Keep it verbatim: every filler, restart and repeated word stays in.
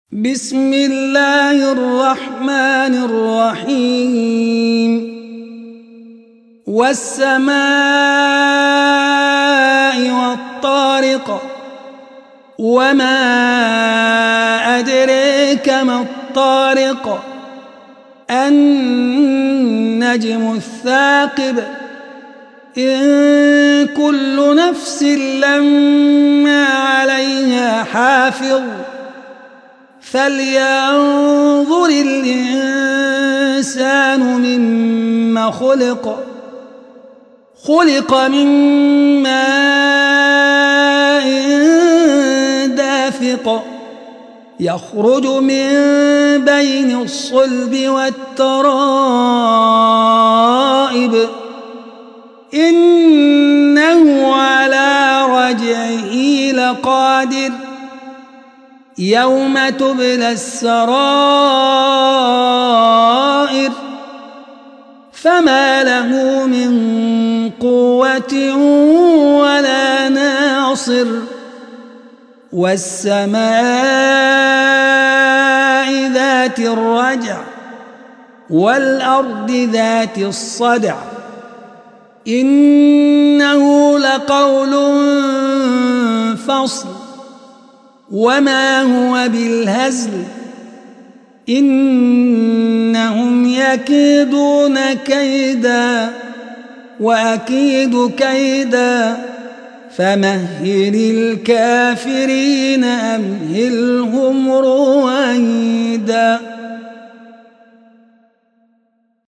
بسم الله الرحمن الرحيم والسماء والطارق وما أدريك ما الطارق النجم الثاقب إن كل نفس لما عليها حافظ فلينظر الإنسان مما خلق خلق من ماء دافق يخرج من بين الصلب والترائب إنه على رجعه لقادر يوم تبلى السرائر فما له من قوة ولا ناصر والسماء ذات الرجع والأرض ذات الصدع إنه لقول فصل وما هو بالهزل إنهم يكيدون كيدا وأكيد كيدا فمهل الكافرين أمهلهم رويدا.